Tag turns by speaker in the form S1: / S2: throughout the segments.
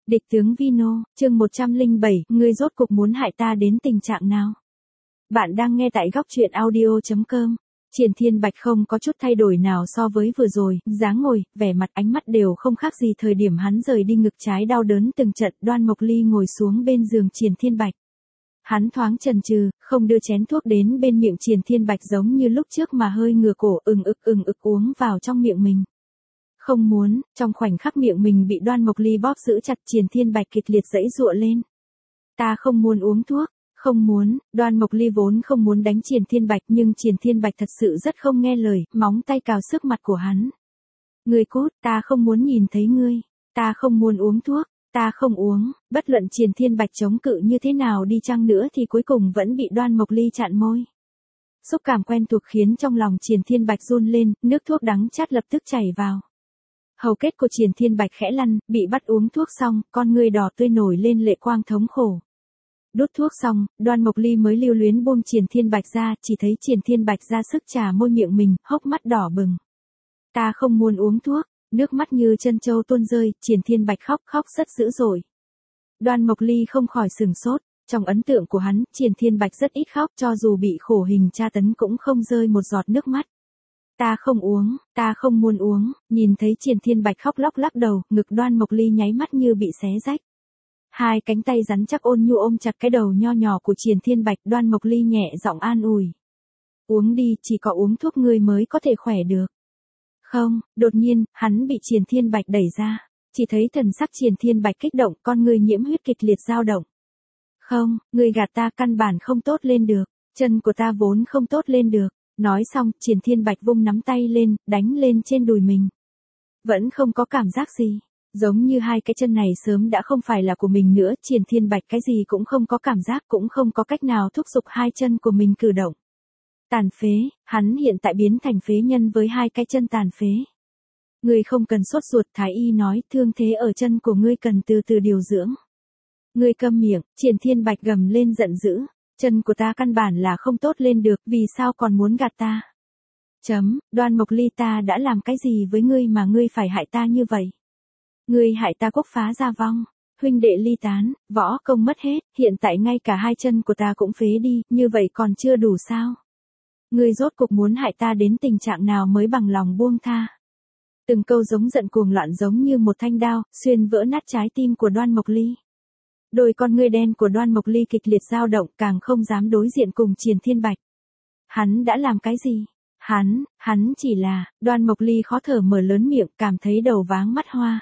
S1: Địch tướng Vino, chương 107, ngươi rốt cục muốn hại ta đến tình trạng nào? Bạn đang nghe tại góc truyện audio.com. Triển Thiên Bạch không có chút thay đổi nào so với vừa rồi, dáng ngồi, vẻ mặt ánh mắt đều không khác gì thời điểm hắn rời đi, ngực trái đau đớn từng trận. Đoan Mộc Ly ngồi xuống bên giường Triển Thiên Bạch. Hắn thoáng chần chừ, không đưa chén thuốc đến bên miệng Triển Thiên Bạch giống như lúc trước mà hơi ngửa cổ ừng ực uống vào trong miệng mình. Không muốn, trong khoảnh khắc miệng mình bị Đoan Mộc Ly bóp giữ chặt, Triển Thiên Bạch kịch liệt giãy giụa lên. Ta không muốn uống thuốc, không muốn. Đoan Mộc Ly vốn không muốn đánh Triển Thiên Bạch, nhưng Triển Thiên Bạch thật sự rất không nghe lời, móng tay cào sức mặt của hắn. Ngươi cút, ta không muốn nhìn thấy ngươi, ta không muốn uống thuốc, ta không uống. Bất luận Triển Thiên Bạch chống cự như thế nào đi chăng nữa thì cuối cùng vẫn bị Đoan Mộc Ly chặn môi. Xúc cảm quen thuộc khiến trong lòng Triển Thiên Bạch run lên, nước thuốc đắng chát lập tức chảy vào. Hầu kết của Triển Thiên Bạch khẽ lăn, bị bắt uống thuốc xong, con ngươi đỏ tươi nổi lên lệ quang thống khổ. Đút thuốc xong, Đoan Mộc Ly mới lưu luyến buông Triển Thiên Bạch ra, chỉ thấy Triển Thiên Bạch ra sức chà môi miệng mình, hốc mắt đỏ bừng. Ta không muốn uống thuốc, nước mắt như chân trâu tuôn rơi, Triển Thiên Bạch khóc rất dữ dội. Đoan Mộc Ly không khỏi sừng sốt, trong ấn tượng của hắn, Triển Thiên Bạch rất ít khóc, cho dù bị khổ hình tra tấn cũng không rơi một giọt nước mắt. Ta không uống, ta không muốn uống. Nhìn thấy Triển Thiên Bạch khóc lóc lắc đầu, ngực Đoan Mộc Ly nháy mắt như bị xé rách. Hai cánh tay rắn chắc ôn nhu ôm chặt cái đầu nho nhỏ của Triển Thiên Bạch, Đoan Mộc Ly nhẹ giọng an ủi. Uống đi, chỉ có uống thuốc ngươi mới có thể khỏe được. Không, đột nhiên, hắn bị Triển Thiên Bạch đẩy ra. Chỉ thấy thần sắc Triển Thiên Bạch kích động, con người nhiễm huyết kịch liệt dao động. Không, ngươi gạt ta, căn bản không tốt lên được. Chân của ta vốn không tốt lên được. Nói xong, Triển Thiên Bạch vung nắm tay lên, đánh lên trên đùi mình. Vẫn không có cảm giác gì. Giống như hai cái chân này sớm đã không phải là của mình nữa, Triển Thiên Bạch cái gì cũng không có cảm giác, cũng không có cách nào thúc giục hai chân của mình cử động. Tàn phế, hắn hiện tại biến thành phế nhân với hai cái chân tàn phế. Ngươi không cần sốt ruột, Thái y nói, thương thế ở chân của ngươi cần từ từ điều dưỡng. Ngươi câm miệng, Triển Thiên Bạch gầm lên giận dữ. Chân của ta căn bản là không tốt lên được, vì sao còn muốn gạt ta? Đoan Mộc Ly, ta đã làm cái gì với ngươi mà ngươi phải hại ta như vậy? Ngươi hại ta quốc phá gia vong, huynh đệ ly tán, võ công mất hết, hiện tại ngay cả hai chân của ta cũng phế đi, như vậy còn chưa đủ sao? Ngươi rốt cục muốn hại ta đến tình trạng nào mới bằng lòng buông tha? Từng câu giống giận cuồng loạn giống như một thanh đao, xuyên vỡ nát trái tim của Đoan Mộc Ly. Đôi con ngươi đen của Đoan Mộc Ly kịch liệt dao động, càng không dám đối diện cùng Triển Thiên Bạch. Hắn đã làm cái gì? Hắn chỉ là. Đoan Mộc Ly khó thở mở lớn miệng, cảm thấy đầu váng mắt hoa.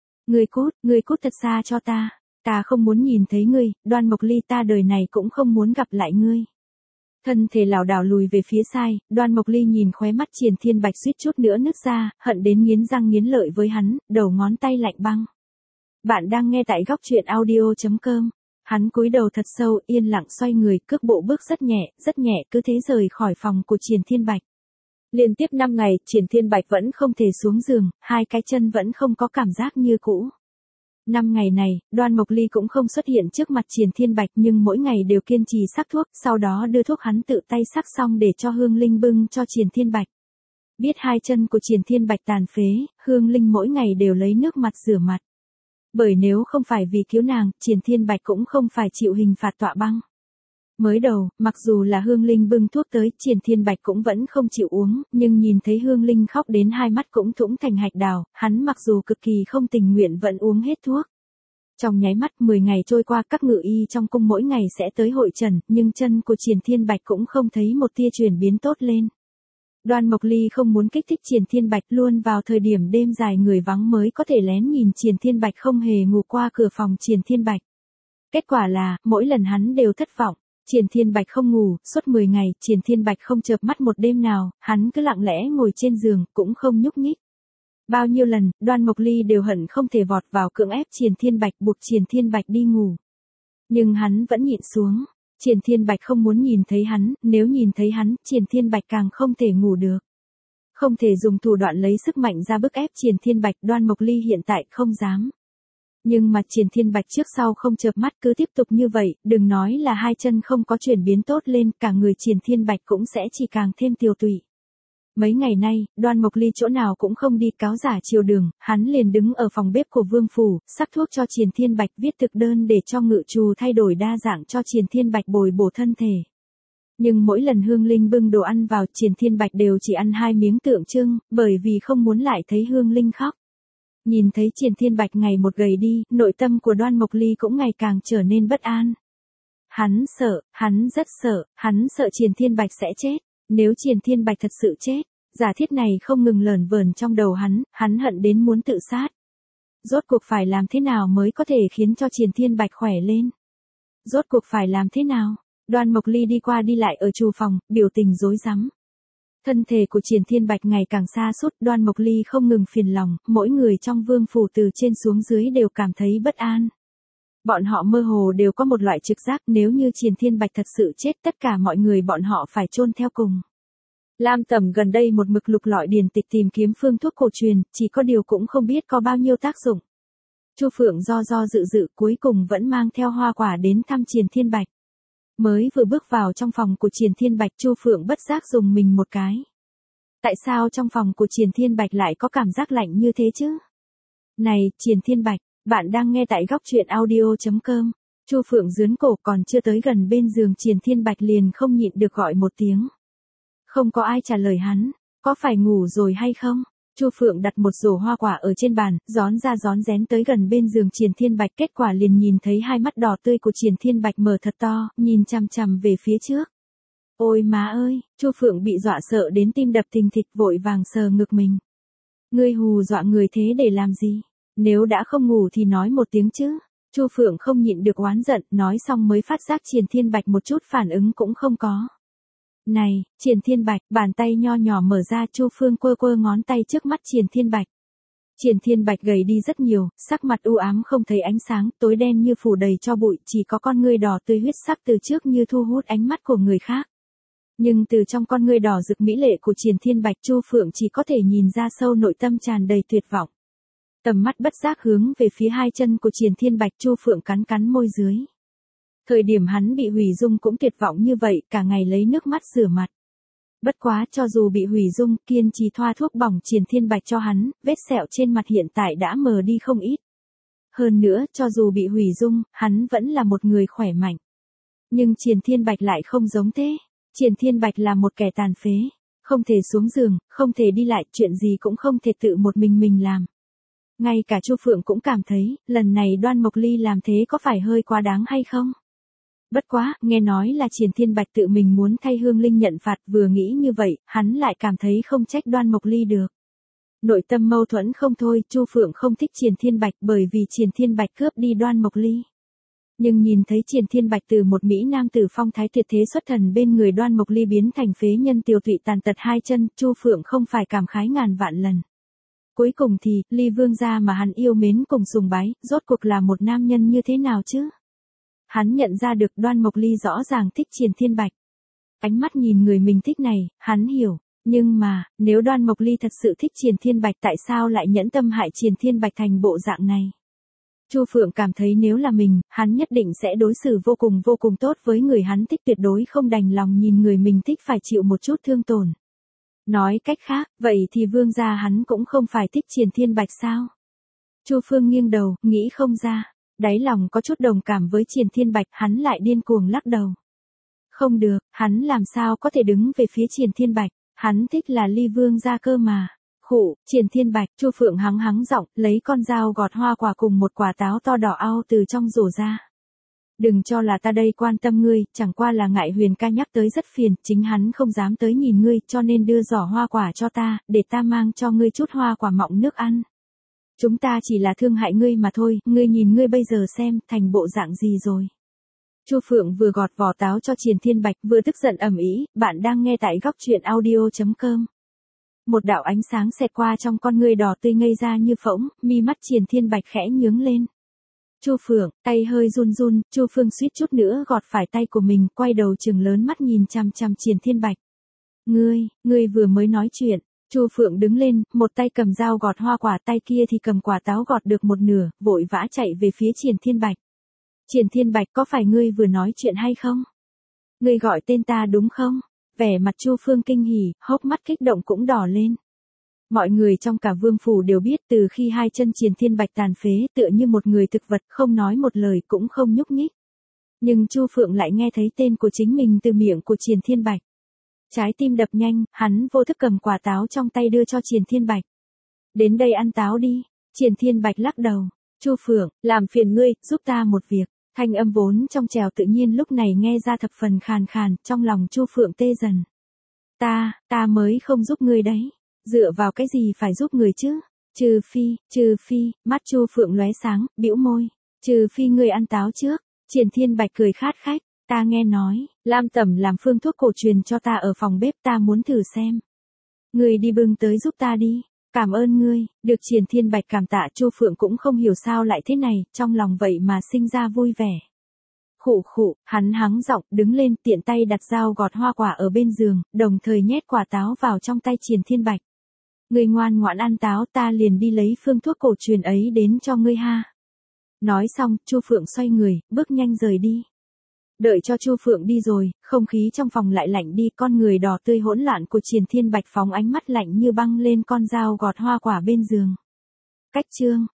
S1: Ngươi cút thật xa cho ta. Ta không muốn nhìn thấy ngươi, Đoan Mộc Ly, ta đời này cũng không muốn gặp lại ngươi. Thân thể lảo đảo lùi về phía sai, Đoan Mộc Ly nhìn khóe mắt Triển Thiên Bạch suýt chút nữa nứt ra, hận đến nghiến răng nghiến lợi với hắn, đầu ngón tay lạnh băng. Bạn đang nghe tại góc truyện audio.com. Hắn cúi đầu thật sâu, yên lặng xoay người, cước bộ bước rất nhẹ, cứ thế rời khỏi phòng của Triển Thiên Bạch. Liên tiếp 5 ngày, Triển Thiên Bạch vẫn không thể xuống giường, hai cái chân vẫn không có cảm giác như cũ. 5 ngày này, Đoan Mộc Ly cũng không xuất hiện trước mặt Triển Thiên Bạch, nhưng mỗi ngày đều kiên trì sắc thuốc, sau đó đưa thuốc hắn tự tay sắc xong để cho Hương Linh bưng cho Triển Thiên Bạch. Biết hai chân của Triển Thiên Bạch tàn phế, Hương Linh mỗi ngày đều lấy nước mặt rửa mặt. Bởi nếu không phải vì cứu nàng, Triển Thiên Bạch cũng không phải chịu hình phạt tọa băng. Mới đầu, mặc dù là Hương Linh bưng thuốc tới, Triển Thiên Bạch cũng vẫn không chịu uống, nhưng nhìn thấy Hương Linh khóc đến hai mắt cũng thủng thành hạch đào, hắn mặc dù cực kỳ không tình nguyện vẫn uống hết thuốc. Trong nháy mắt 10 ngày trôi qua, các ngự y trong cung mỗi ngày sẽ tới hội trần, nhưng chân của Triển Thiên Bạch cũng không thấy một tia chuyển biến tốt lên. Đoan Mộc Ly không muốn kích thích Triển Thiên Bạch, luôn vào thời điểm đêm dài người vắng mới có thể lén nhìn Triển Thiên Bạch không hề ngủ qua cửa phòng Triển Thiên Bạch. Kết quả là, mỗi lần hắn đều thất vọng. Triển Thiên Bạch không ngủ, suốt 10 ngày, Triển Thiên Bạch không chợp mắt một đêm nào, hắn cứ lặng lẽ ngồi trên giường, cũng không nhúc nhích. Bao nhiêu lần, Đoan Mộc Ly đều hận không thể vọt vào cưỡng ép Triển Thiên Bạch, buộc Triển Thiên Bạch đi ngủ. Nhưng hắn vẫn nhịn xuống. Triển Thiên Bạch không muốn nhìn thấy hắn, nếu nhìn thấy hắn, Triển Thiên Bạch càng không thể ngủ được. Không thể dùng thủ đoạn lấy sức mạnh ra bức ép Triển Thiên Bạch, Đoan Mộc Ly hiện tại không dám. Nhưng mà Triển Thiên Bạch trước sau không chợp mắt, cứ tiếp tục như vậy, đừng nói là hai chân không có chuyển biến tốt lên, cả người Triển Thiên Bạch cũng sẽ chỉ càng thêm tiều tụy. Mấy ngày nay, Đoan Mộc Ly chỗ nào cũng không đi cáo giả chiều đường, hắn liền đứng ở phòng bếp của Vương Phủ, sắc thuốc cho Triển Thiên Bạch viết thực đơn để cho ngự trù thay đổi đa dạng cho Triển Thiên Bạch bồi bổ thân thể. Nhưng mỗi lần Hương Linh bưng đồ ăn vào, Triển Thiên Bạch đều chỉ ăn 2 miếng tượng trưng, bởi vì không muốn lại thấy Hương Linh khóc. Nhìn thấy Triển Thiên Bạch ngày một gầy đi, nội tâm của Đoan Mộc Ly cũng ngày càng trở nên bất an. Hắn rất sợ, hắn sợ Triển Thiên Bạch sẽ chết. Nếu Triển Thiên Bạch thật sự chết, giả thiết này không ngừng lởn vởn trong đầu hắn hận đến muốn tự sát. Rốt cuộc phải làm thế nào mới có thể khiến cho Triển Thiên Bạch khỏe lên? Rốt cuộc phải làm thế nào? Đoan Mộc Ly đi qua đi lại ở trù phòng, biểu tình rối rắm. Thân thể của Triển Thiên Bạch ngày càng sa sút, Đoan Mộc Ly không ngừng phiền lòng, mỗi người trong Vương Phủ từ trên xuống dưới đều cảm thấy bất an. Bọn họ mơ hồ đều có một loại trực giác, nếu như Triển Thiên Bạch thật sự chết, tất cả mọi người bọn họ phải chôn theo cùng. Lam Tầm gần đây một mực lục lọi điển tịch tìm kiếm phương thuốc cổ truyền, chỉ có điều cũng không biết có bao nhiêu tác dụng. Chu Phượng do dự cuối cùng vẫn mang theo hoa quả đến thăm Triển Thiên Bạch. Mới vừa bước vào trong phòng của Triển Thiên Bạch, Chu Phượng bất giác dùng mình một cái. Tại sao trong phòng của Triển Thiên Bạch lại có cảm giác lạnh như thế chứ? Này, Triển Thiên Bạch, bạn đang nghe tại góc truyện audio.com. Chu Phượng giướn cổ, còn chưa tới gần bên giường Triển Thiên Bạch liền không nhịn được gọi một tiếng. Không có ai trả lời hắn, có phải ngủ rồi hay không? Chu Phượng đặt một rổ hoa quả ở trên bàn, rón ra rón rén tới gần bên giường Triển Thiên Bạch, kết quả liền nhìn thấy hai mắt đỏ tươi của Triển Thiên Bạch mở thật to, nhìn chằm chằm về phía trước. Ôi má ơi, Chu Phượng bị dọa sợ đến tim đập thình thịch, vội vàng sờ ngực mình. Ngươi hù dọa người thế để làm gì? Nếu đã không ngủ thì nói một tiếng chứ. Chu Phượng không nhịn được oán giận, nói xong mới phát giác Triển Thiên Bạch một chút phản ứng cũng không có. Này, Triển Thiên Bạch, bàn tay nho nhỏ mở ra, Chu Phương quơ ngón tay trước mắt Triển Thiên Bạch. Triển Thiên Bạch gầy đi rất nhiều, sắc mặt u ám không thấy ánh sáng, tối đen như phủ đầy tro bụi, chỉ có con ngươi đỏ tươi huyết sắc từ trước như thu hút ánh mắt của người khác. Nhưng từ trong con ngươi đỏ rực mỹ lệ của Triển Thiên Bạch, Chu Phượng chỉ có thể nhìn ra sâu nội tâm tràn đầy tuyệt vọng. Tầm mắt bất giác hướng về phía hai chân của Triển Thiên Bạch, Chu Phượng cắn môi dưới. Thời điểm hắn bị hủy dung cũng tuyệt vọng như vậy, cả ngày lấy nước mắt rửa mặt. Bất quá, cho dù bị hủy dung, kiên trì thoa thuốc bỏng Triển Thiên Bạch cho hắn, vết sẹo trên mặt hiện tại đã mờ đi không ít. Hơn nữa, cho dù bị hủy dung, hắn vẫn là một người khỏe mạnh. Nhưng Triển Thiên Bạch lại không giống thế. Triển Thiên Bạch là một kẻ tàn phế, không thể xuống giường, không thể đi lại, chuyện gì cũng không thể tự một mình làm. Ngay cả Chu Phượng cũng cảm thấy, lần này Đoan Mộc Ly làm thế có phải hơi quá đáng hay không? Bất quá, nghe nói là Triển Thiên Bạch tự mình muốn thay Hương Linh nhận phạt, vừa nghĩ như vậy, hắn lại cảm thấy không trách Đoan Mộc Ly được. Nội tâm mâu thuẫn không thôi, Chu Phượng không thích Triển Thiên Bạch bởi vì Triển Thiên Bạch cướp đi Đoan Mộc Ly. Nhưng nhìn thấy Triển Thiên Bạch từ một mỹ nam tử phong thái tuyệt thế xuất thần bên người Đoan Mộc Ly biến thành phế nhân tiều tụy tàn tật hai chân, Chu Phượng không phải cảm khái ngàn vạn lần. Cuối cùng thì, Ly Vương gia mà hắn yêu mến cùng sùng bái, rốt cuộc là một nam nhân như thế nào chứ? Hắn nhận ra được Đoan Mộc Ly rõ ràng thích Triển Thiên Bạch. Ánh mắt nhìn người mình thích này, hắn hiểu. Nhưng mà, nếu Đoan Mộc Ly thật sự thích Triển Thiên Bạch, tại sao lại nhẫn tâm hại Triển Thiên Bạch thành bộ dạng này? Chu Phượng cảm thấy nếu là mình, hắn nhất định sẽ đối xử vô cùng tốt với người hắn thích, tuyệt đối không đành lòng nhìn người mình thích phải chịu một chút thương tổn. Nói cách khác, vậy thì vương gia hắn cũng không phải thích Triển Thiên Bạch sao? Chu Phương nghiêng đầu, nghĩ không ra. Đáy lòng có chút đồng cảm với Triển Thiên Bạch, hắn lại điên cuồng lắc đầu. Không được, hắn làm sao có thể đứng về phía Triển Thiên Bạch, hắn thích là Ly Vương gia cơ mà. Khụ, Triển Thiên Bạch, Chu Phượng hắng giọng, lấy con dao gọt hoa quả cùng một quả táo to đỏ au từ trong rổ ra. Đừng cho là ta đây quan tâm ngươi, chẳng qua là ngại Huyền ca nhắc tới rất phiền, chính hắn không dám tới nhìn ngươi, cho nên đưa giỏ hoa quả cho ta, để ta mang cho ngươi chút hoa quả mọng nước ăn. Chúng ta chỉ là thương hại ngươi mà thôi, ngươi nhìn ngươi bây giờ xem, thành bộ dạng gì rồi. Chu Phượng vừa gọt vỏ táo cho Triển Thiên Bạch, vừa tức giận ầm ĩ, bạn đang nghe tại góc truyện audio.com. Một đạo ánh sáng xẹt qua trong con ngươi đỏ tươi ngây ra như phỗng, mi mắt Triển Thiên Bạch khẽ nhướng lên. Chu Phượng, tay hơi run, Chu Phương suýt chút nữa gọt phải tay của mình, quay đầu trừng lớn mắt nhìn chằm Triển Thiên Bạch. Ngươi vừa mới nói chuyện. Chu Phượng đứng lên, một tay cầm dao gọt hoa quả, tay kia thì cầm quả táo gọt được một nửa, vội vã chạy về phía Triển Thiên Bạch. Triển Thiên Bạch, có phải ngươi vừa nói chuyện hay không? Ngươi gọi tên ta đúng không? Vẻ mặt Chu Phương kinh hỉ, hốc mắt kích động cũng đỏ lên. Mọi người trong cả vương phủ đều biết từ khi hai chân Triền Thiên Bạch tàn phế tựa như một người thực vật không nói một lời cũng không nhúc nhích. Nhưng Chu Phượng lại nghe thấy tên của chính mình từ miệng của Triền Thiên Bạch. Trái tim đập nhanh, hắn vô thức cầm quả táo trong tay đưa cho Triền Thiên Bạch. Đến đây ăn táo đi. Triền Thiên Bạch lắc đầu. Chu Phượng, làm phiền ngươi, giúp ta một việc. Thanh âm vốn trong trẻo tự nhiên lúc này nghe ra thập phần khàn khàn, trong lòng Chu Phượng tê dần. Ta mới không giúp ngươi đấy. Dựa vào cái gì phải giúp người chứ? Trừ phi, mắt Chu Phượng lóe sáng, bĩu môi. Trừ phi ngươi ăn táo trước. Triền Thiên Bạch cười khát khách. Ta nghe nói, Lam Tẩm làm phương thuốc cổ truyền cho ta ở phòng bếp, ta muốn thử xem. Ngươi đi bưng tới giúp ta đi. Cảm ơn ngươi. Được Triền Thiên Bạch cảm tạ, Chu Phượng cũng không hiểu sao lại thế này, trong lòng vậy mà sinh ra vui vẻ. Khụ, hắn hắng giọng, đứng lên, tiện tay đặt dao gọt hoa quả ở bên giường, đồng thời nhét quả táo vào trong tay Triền Thiên Bạch. Ngươi ngoan ngoãn ăn táo, ta liền đi lấy phương thuốc cổ truyền ấy đến cho ngươi ha. Nói xong, Chu Phượng xoay người, bước nhanh rời đi. Đợi cho Chu Phượng đi rồi, không khí trong phòng lại lạnh đi, con người đỏ tươi hỗn loạn của Triền Thiên Bạch phóng ánh mắt lạnh như băng lên con dao gọt hoa quả bên giường. Cách chương